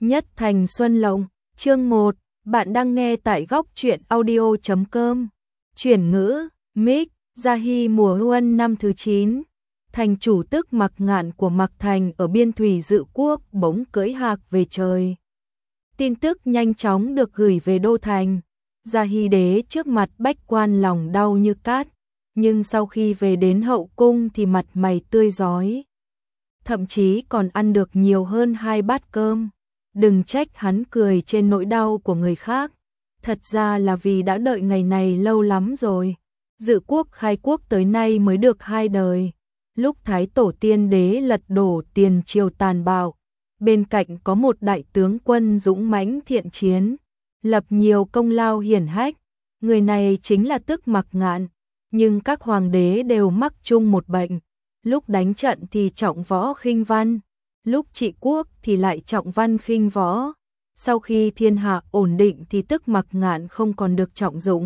Nhất Thành Xuân Lộng, chương 1, bạn đang nghe tại góc truyện audio.com. Chuyển ngữ, Mic, Gia Hy mùa huân năm thứ 9. Thành chủ tức Mạc Ngạn của Mạc Thành ở biên thủy Dự Quốc bỗng cưỡi hạc về trời. Tin tức nhanh chóng được gửi về đô thành. Gia Hy đế trước mặt bách quan lòng đau như cát, nhưng sau khi về đến hậu cung thì mặt mày tươi rói. Thậm chí còn ăn được nhiều hơn 2 bát cơm. Đừng trách hắn cười trên nỗi đau của người khác. Thật ra là vì đã đợi ngày này lâu lắm rồi. Dự Quốc khai quốc tới nay mới được 2 đời. Lúc Thái Tổ Tiên Đế lật đổ tiền triều tàn bạo, bên cạnh có một đại tướng quân dũng mãnh thiện chiến, lập nhiều công lao hiển hách. Người này chính là tức Mạc Ngạn. Nhưng các hoàng đế đều mắc chung một bệnh. Lúc đánh trận thì trọng võ khinh văn, lúc trị quốc thì lại trọng văn khinh võ. Sau khi thiên hạ ổn định thì tức Mạc Ngạn không còn được trọng dụng.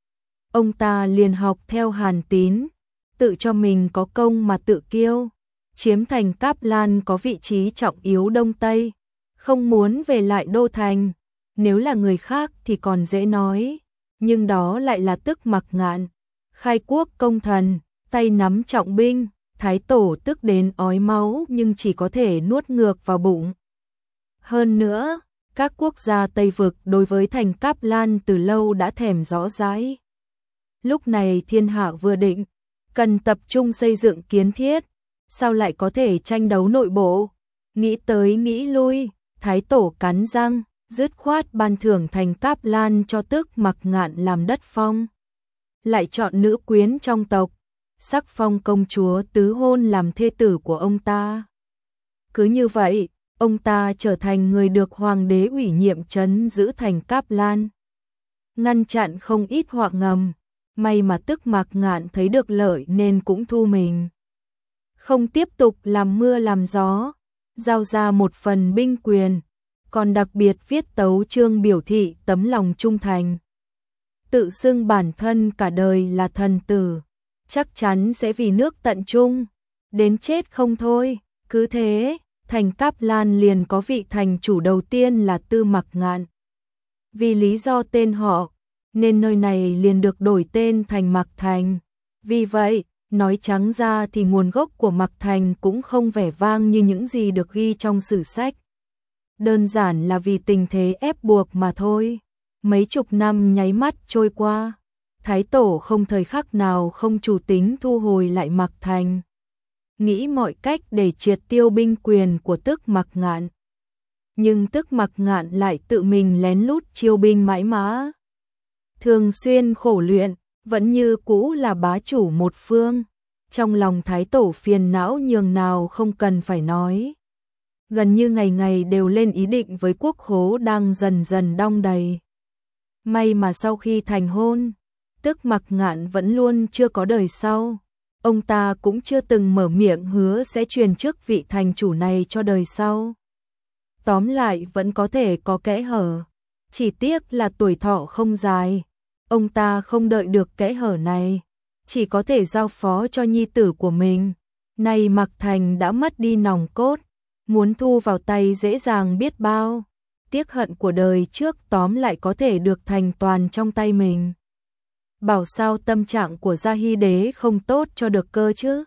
Ông ta liền học theo Hàn Tín, tự cho mình có công mà tự kiêu, chiếm thành Cáp Lan có vị trí trọng yếu Đông Tây, không muốn về lại đô thành. Nếu là người khác thì còn dễ nói, nhưng đó lại là tức Mạc Ngạn. Khai quốc công thần, tay nắm trọng binh, Thái Tổ tức đến ói máu nhưng chỉ có thể nuốt ngược vào bụng. Hơn nữa, các quốc gia Tây Vực đối với thành Cáp Lan từ lâu đã thèm rõ rãi. Lúc này thiên hạ vừa định, cần tập trung xây dựng kiến thiết, sao lại có thể tranh đấu nội bộ? Nghĩ tới nghĩ lui, Thái Tổ cắn răng, dứt khoát ban thưởng thành Cáp Lan cho tức Mạc Ngạn làm đất phong. Lại chọn nữ quyến trong tộc, sắc phong công chúa tứ hôn làm thê tử của ông ta. Cứ như vậy, ông ta trở thành người được hoàng đế ủy nhiệm trấn giữ thành Cáp Lan. Ngăn chặn không ít họa ngầm, may mà tức Mạc Ngạn thấy được lợi nên cũng thu mình. Không tiếp tục làm mưa làm gió, giao ra một phần binh quyền, còn đặc biệt viết tấu chương biểu thị tấm lòng trung thành. Tự xưng bản thân cả đời là thần tử, chắc chắn sẽ vì nước tận trung, đến chết không thôi. Cứ thế, thành Cáp Lan liền có vị thành chủ đầu tiên là Tư Mạc Ngạn. Vì lý do tên họ, nên nơi này liền được đổi tên thành Mạc Thành. Vì vậy, nói trắng ra thì nguồn gốc của Mạc Thành cũng không vẻ vang như những gì được ghi trong sử sách. Đơn giản là vì tình thế ép buộc mà thôi. Mấy chục năm nháy mắt trôi qua, Thái Tổ không thời khắc nào không chủ tính thu hồi lại Mạc Thành, nghĩ mọi cách để triệt tiêu binh quyền của tức Mạc Ngạn. Nhưng tức Mạc Ngạn lại tự mình lén lút chiêu binh mãi mã, thường xuyên khổ luyện, vẫn như cũ là bá chủ một phương. Trong lòng Thái Tổ phiền não nhường nào không cần phải nói. Gần như ngày ngày đều lên ý định với quốc khố đang dần dần đong đầy. May mà sau khi thành hôn, tức Mạc Ngạn vẫn luôn chưa có đời sau. Ông ta cũng chưa từng mở miệng hứa sẽ truyền chức vị thành chủ này cho đời sau. Tóm lại vẫn có thể có kẽ hở. Chỉ tiếc là tuổi thọ không dài. Ông ta không đợi được kẽ hở này, chỉ có thể giao phó cho nhi tử của mình. Nay Mạc Thành đã mất đi nòng cốt, muốn thu vào tay dễ dàng biết bao. Tiếc hận của đời trước tóm lại có thể được thành toàn trong tay mình. Bảo sao tâm trạng của Gia Hy đế không tốt cho được cơ chứ.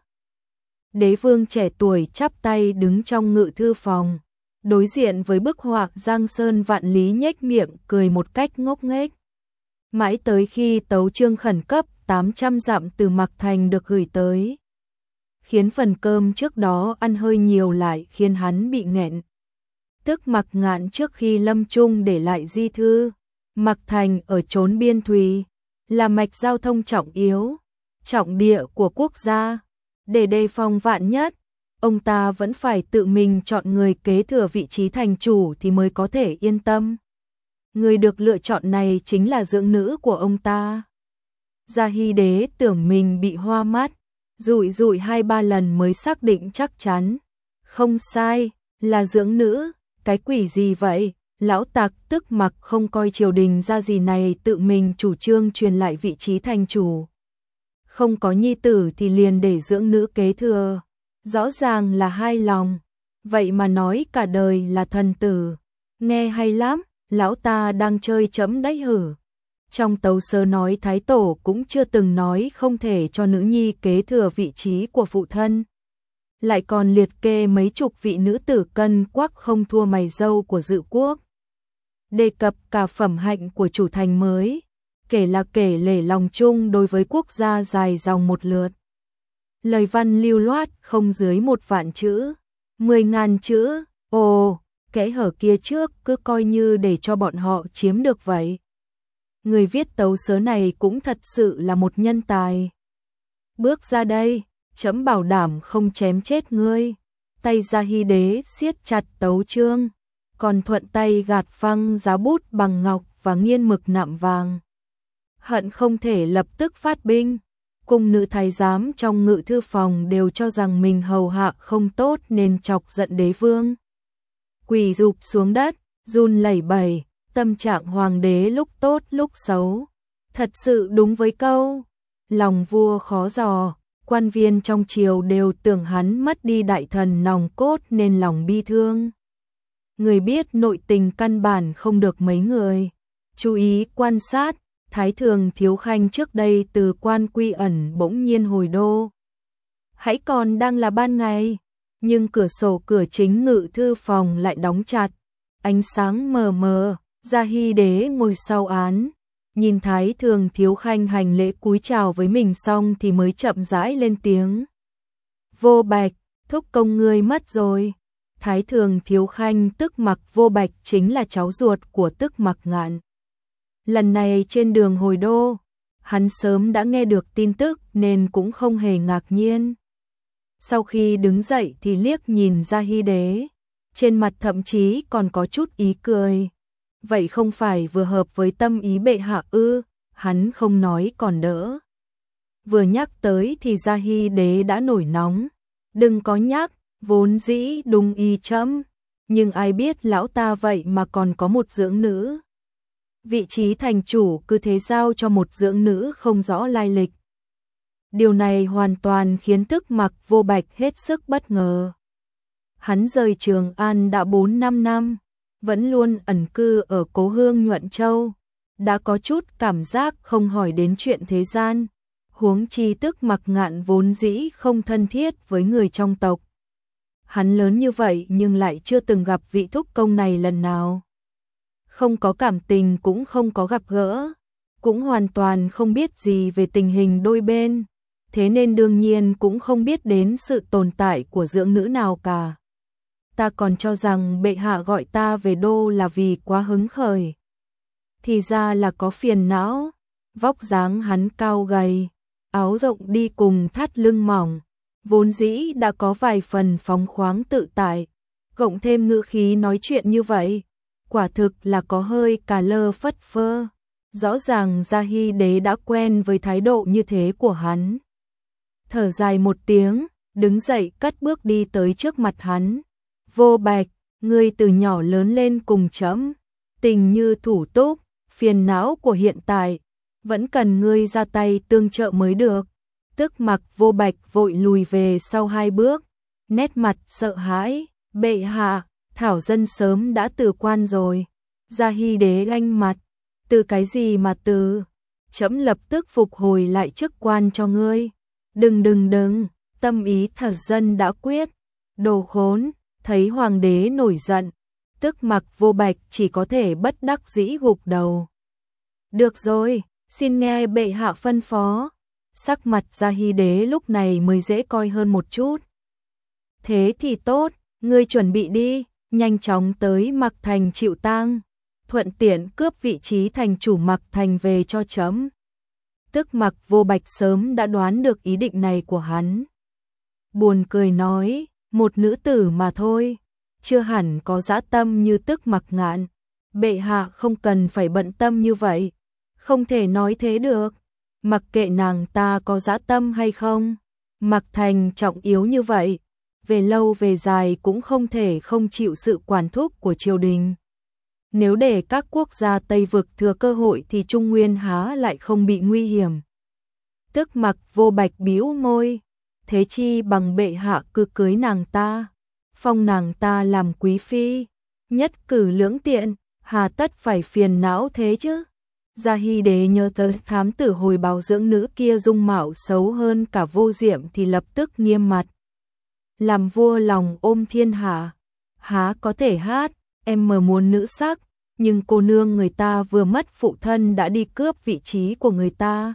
Đế vương trẻ tuổi chắp tay đứng trong ngự thư phòng, đối diện với bức họa Giang Sơn Vạn Lý nhếch miệng cười một cách ngốc nghếch. Mãi tới khi tấu chương khẩn cấp 800 dặm từ Mạc Thành được gửi tới, khiến phần cơm trước đó ăn hơi nhiều lại khiến hắn bị nghẹn. Tức Mạc Ngạn trước khi lâm chung để lại di thư, Mạc Thành ở chốn biên thùy, là mạch giao thông trọng yếu, trọng địa của quốc gia. Để đề phòng vạn nhất, ông ta vẫn phải tự mình chọn người kế thừa vị trí thành chủ thì mới có thể yên tâm. Người được lựa chọn này chính là dưỡng nữ của ông ta. Gia Hy đế tưởng mình bị hoa mắt, dụi 2-3 lần mới xác định chắc chắn. Không sai, là dưỡng nữ. Cái quỷ gì vậy? Lão tặc tức Mạc không coi triều đình ra gì này tự mình chủ trương truyền lại vị trí thành chủ. Không có nhi tử thì liền để dưỡng nữ kế thừa. Rõ ràng là hai lòng. Vậy mà nói cả đời là thần tử. Nghe hay lắm, lão ta đang chơi chấm đấy hử. Trong tấu sớ nói Thái Tổ cũng chưa từng nói không thể cho nữ nhi kế thừa vị trí của phụ thân. Lại còn liệt kê mấy chục vị nữ tử cân quắc không thua mày râu của Dự quốc. Đề cập cả phẩm hạnh của chủ thành mới, kể là kể lể lòng chung đối với quốc gia dài dòng một lượt. Lời văn lưu loát không dưới 1.000.000 chữ, 10.000 chữ, ồ, kẽ hở kia trước cứ coi như để cho bọn họ chiếm được vậy. Người viết tấu sớ này cũng thật sự là một nhân tài. Bước ra đây, trẫm bảo đảm không chém chết ngươi. Tay Gia Hy đế siết chặt tấu chương, còn thuận tay gạt phăng giá bút bằng ngọc và nghiên mực nạm vàng. Hận không thể lập tức phát binh. Cung nữ thái giám trong ngự thư phòng đều cho rằng mình hầu hạ không tốt nên chọc giận đế vương. Quỳ rụp xuống đất, run lẩy bẩy, tâm trạng hoàng đế lúc tốt lúc xấu. Thật sự đúng với câu, lòng vua khó dò, quan viên trong triều đều tưởng hắn mất đi đại thần nòng cốt nên lòng bi thương. Người biết nội tình căn bản không được mấy người. Chú ý quan sát, Thái Thường Thiếu Khanh trước đây từ quan quy ẩn bỗng nhiên hồi đô. Hãy còn đang là ban ngày, nhưng cửa sổ cửa chính ngự thư phòng lại đóng chặt. Ánh sáng mờ mờ, Gia Hy đế ngồi sau án, nhìn Thái Thường Thiếu Khanh hành lễ cúi chào với mình xong thì mới chậm rãi lên tiếng. Vô Bạch, thúc công ngươi mất rồi. Thái Thường Thiếu Khanh tức Mặc Vô Bạch chính là cháu ruột của tức Mặc Ngạn. Lần này trên đường hồi đô, hắn sớm đã nghe được tin tức nên cũng không hề ngạc nhiên. Sau khi đứng dậy thì liếc nhìn Gia Hy đế, trên mặt thậm chí còn có chút ý cười. Vậy không phải vừa hợp với tâm ý bệ hạ ư? Hắn không nói còn đỡ. Vừa nhắc tới thì Gia Hy đế đã nổi nóng. Đừng có nhắc, vốn dĩ đúng ý trẫm, nhưng ai biết lão ta vậy mà còn có một dưỡng nữ. Vị trí thành chủ cứ thế giao cho một dưỡng nữ không rõ lai lịch. Điều này hoàn toàn khiến tức Mặc Vô Bạch hết sức bất ngờ. Hắn rời Trường An đã 4-5 năm, vẫn luôn ẩn cư ở cố hương Nhuận Châu, đã có chút cảm giác không hỏi đến chuyện thế gian, huống chi tức Mặc Ngạn vốn dĩ không thân thiết với người trong tộc. Hắn lớn như vậy nhưng lại chưa từng gặp vị thúc công này lần nào. Không có cảm tình cũng không có gặp gỡ, cũng hoàn toàn không biết gì về tình hình đôi bên, thế nên đương nhiên cũng không biết đến sự tồn tại của dưỡng nữ nào cả. Ta còn cho rằng bệ hạ gọi ta về đô là vì quá hứng khởi. Thì ra là có phiền não. Vóc dáng hắn cao gầy, áo rộng đi cùng thắt lưng mỏng, vốn dĩ đã có vài phần phóng khoáng tự tại, cộng thêm ngữ khí nói chuyện như vậy, quả thực là có hơi cà lơ phất phơ. Rõ ràng Gia Hy đế đã quen với thái độ như thế của hắn. Thở dài một tiếng, đứng dậy cất bước đi tới trước mặt hắn. Vô Bạch, ngươi từ nhỏ lớn lên cùng trẫm, tình như thủ túc, phiền não của hiện tại, vẫn cần ngươi ra tay tương trợ mới được. Tức Mặc Vô Bạch vội lùi về sau 2 bước, nét mặt sợ hãi, bệ hạ, thảo dân sớm đã từ quan rồi. Gia Hy đế ganh mặt, từ cái gì mà từ, trẫm lập tức phục hồi lại chức quan cho ngươi. Đừng, tâm ý thật dân đã quyết, đồ khốn. Thấy hoàng đế nổi giận, tức Mặc Vô Bạch chỉ có thể bất đắc dĩ gục đầu. Được rồi, xin nghe bệ hạ phân phó. Sắc mặt Gia Hy đế lúc này mới dễ coi hơn một chút. Thế thì tốt, ngươi chuẩn bị đi, nhanh chóng tới Mặc Thành chịu tang, thuận tiện cướp vị trí thành chủ Mặc Thành về cho trẫm. Tức Mặc Vô Bạch sớm đã đoán được ý định này của hắn. Buồn cười nói, một nữ tử mà thôi, chưa hẳn có dã tâm như tức Mặc Ngạn. Bệ hạ không cần phải bận tâm như vậy, không thể nói thế được. Mặc kệ nàng ta có dã tâm hay không, Mặc Thành trọng yếu như vậy, về lâu về dài cũng không thể không chịu sự quản thúc của triều đình. Nếu để các quốc gia Tây Vực thừa cơ hội thì Trung Nguyên há lại không bị nguy hiểm. Tức Mặc Vô Bạch bĩu môi, thế chi bằng bệ hạ cứ cưới nàng ta, phong nàng ta làm quý phi, nhất cử lưỡng tiện, hà tất phải phiền não thế chứ. Gia Hy Đế nhớ tới thám tử hồi báo dưỡng nữ kia dung mạo xấu hơn cả Vô Diệm thì lập tức nghiêm mặt. Làm vua lòng ôm thiên hạ, há có thể hát, em mờ muốn nữ sắc, nhưng cô nương người ta vừa mất phụ thân đã đi cướp vị trí của người ta.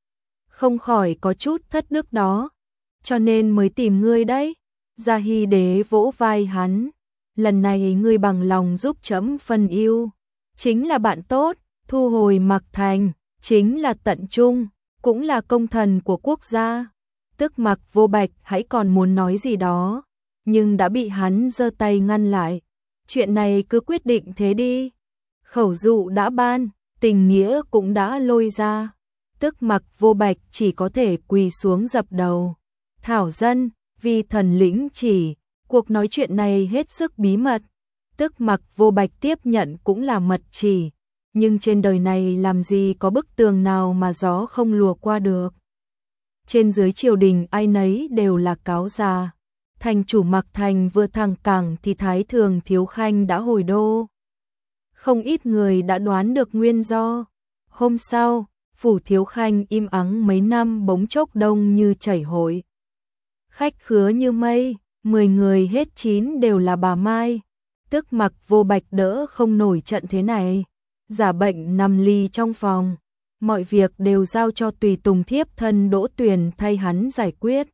Không khỏi có chút thất đức đó, cho nên mới tìm ngươi đấy. Gia Hy Đế vỗ vai hắn, lần này ngươi bằng lòng giúp trẫm phân ưu, chính là bạn tốt, thu hồi Mạc Thành, chính là tận trung, cũng là công thần của quốc gia. Tức Mạc Vô Bạch hãy còn muốn nói gì đó, nhưng đã bị hắn giơ tay ngăn lại. Chuyện này cứ quyết định thế đi. Khẩu dụ đã ban, tình nghĩa cũng đã lôi ra. Tức Mạc Vô Bạch chỉ có thể quỳ xuống dập đầu. Thảo dân, vì thần lĩnh chỉ, cuộc nói chuyện này hết sức bí mật. Tức Mạc Vô Bạch tiếp nhận cũng là mật chỉ, nhưng trên đời này làm gì có bức tường nào mà gió không lùa qua được. Trên dưới triều đình ai nấy đều là cáo già. Thành chủ Mạc Thành vừa thăng cẳng thì Thái Thường Thiếu Khanh đã hồi đô. Không ít người đã đoán được nguyên do. Hôm sau, phủ Thiếu Khanh im ắng mấy năm bỗng chốc đông như chảy hội. Khách khứa như mây, 10 người hết 9 đều là bà Mai. Tức Mạc Vô Bạch đỡ không nổi trận thế này. Giả bệnh nằm lì trong phòng. Mọi việc đều giao cho tùy tùng thiếp thân Đỗ Tuyền thay hắn giải quyết.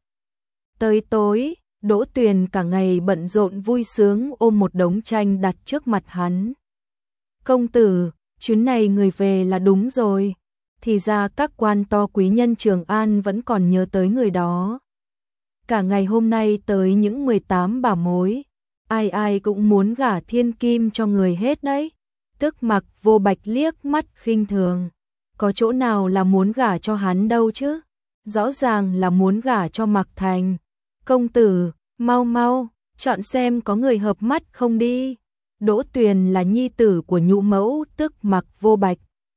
Tới tối, Đỗ Tuyền cả ngày bận rộn vui sướng ôm một đống tranh đặt trước mặt hắn. Công tử, chuyến này người về là đúng rồi. Thì ra các quan to quý nhân Trường An vẫn còn nhớ tới người đó. Cả ngày hôm nay tới những 18 bà mối, ai ai cũng muốn gả thiên kim cho người hết đấy. Tức Mạc Vô Bạch liếc mắt khinh thường. Có chỗ nào là muốn gả cho hắn đâu chứ? Rõ ràng là muốn gả cho Mạc Thành. Công tử, mau mau, chọn xem có người hợp mắt không đi. Đỗ Tuyền là nhi tử của nhũ mẫu tức Mạc Vô Bạch.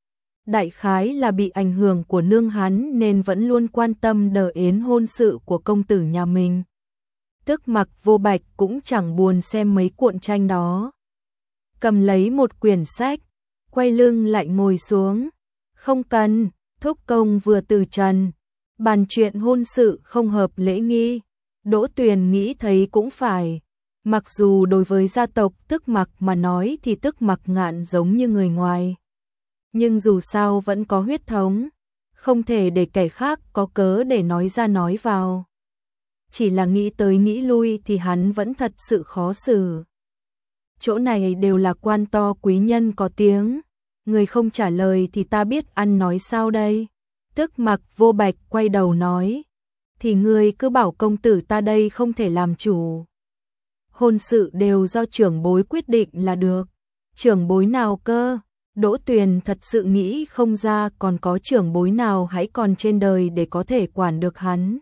Đại khái là bị ảnh hưởng của nương hắn nên vẫn luôn quan tâm đờ ến hôn sự của công tử nhà mình. Tức Mạc Vô Bạch cũng chẳng buồn xem mấy cuộn tranh đó. Cầm lấy một quyển sách, quay lưng lại ngồi xuống. Không cần, thúc công vừa từ trần. Bàn chuyện hôn sự không hợp lễ nghi. Đỗ Tuyền nghĩ thấy cũng phải. Mặc dù đối với gia tộc Tức Mạc mà nói thì Tức Mạc Ngạn giống như người ngoài. Nhưng dù sao vẫn có huyết thống. Không thể để kẻ khác có cớ để nói ra nói vào. Chỉ là nghĩ tới nghĩ lui thì hắn vẫn thật sự khó xử. Chỗ này đều là quan to quý nhân có tiếng. Người không trả lời thì ta biết ăn nói sao đây. Tức Mạc Vô Bạch quay đầu nói. Thì ngươi cứ bảo công tử ta đây không thể làm chủ. Hôn sự đều do trưởng bối quyết định là được. Trưởng bối nào cơ? Đỗ Tuyền thật sự nghĩ không ra còn có trưởng bối nào hãy còn trên đời để có thể quản được hắn.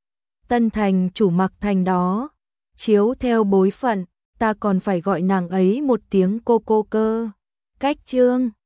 Tân thành chủ Mạc Thành đó. Chiếu theo bối phận, ta còn phải gọi nàng ấy một tiếng cô cơ. Cách chương